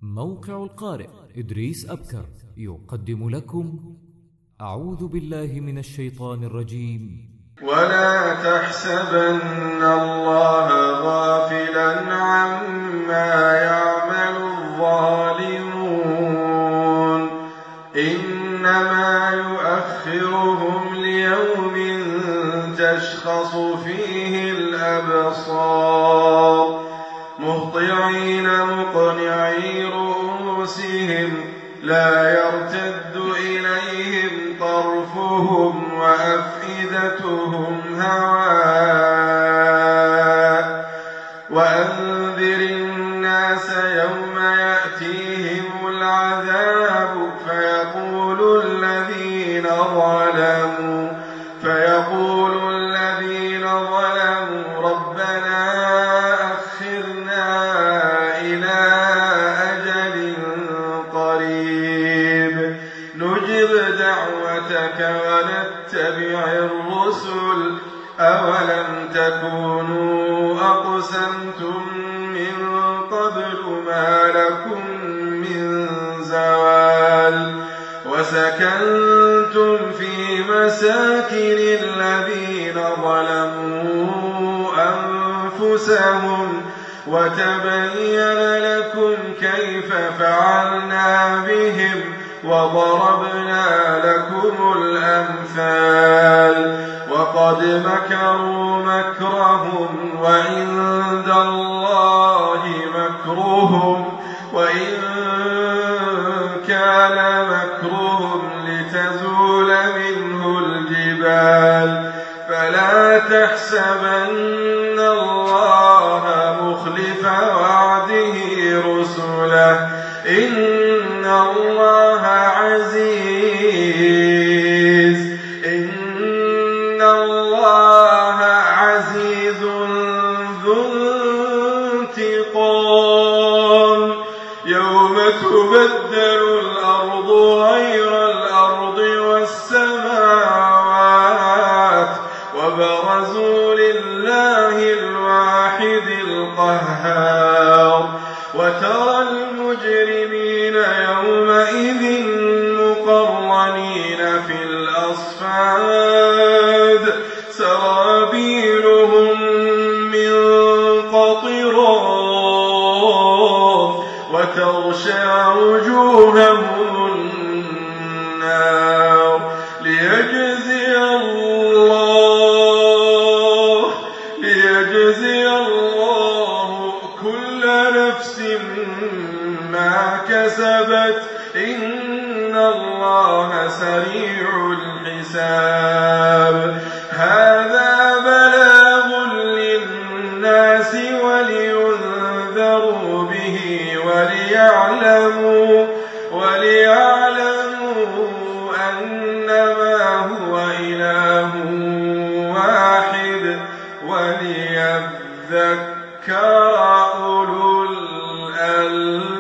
موقع القارئ إدريس أبكر يقدم لكم أعوذ بالله من الشيطان الرجيم. ولا تحسبن الله غافلا عما يعمل الظالمون إنما يؤخرهم ليوم تشخص فيه الأبصار مهطعين مقنعي رؤوسهم لا يرتد إليهم طرفهم وأفئدتهم هواء وأنذر الناس يوم يأتيهم العذاب فيقول الذين ظلموا ربنا أخرنا إلى أجل قريب نجب دعوتك ونتبع الرسل أولم تكونوا أقسمتم من قبل ما لكم من زوال وسكنتم في مساكن الذين ظلموا أنفسهم وتبين لكم كيف فعلنا بهم وضربنا لكم الأمثال وقد مكروا مكرهم وعند الله مكرهم وإن كان مكرهم لتزول منه الجبال فلا تحسبن الله مخلف وعده رسله إن الله عزيز ذو انتقام يوم تبدل الأرض غير الأرض والسماوات وبرزوا لله الواحد القهار وترى المجرمين يومئذ مقرنين في الأصفاد سرابيلهم من قطران وتغشى وجوههم النار ليجزي الله كل نفس ما كسبت إن الله سريع الحساب هذا بلاغ للناس ولينذروا به وليعلموا أنما هو إله واحد وليذكر أولو الألباب.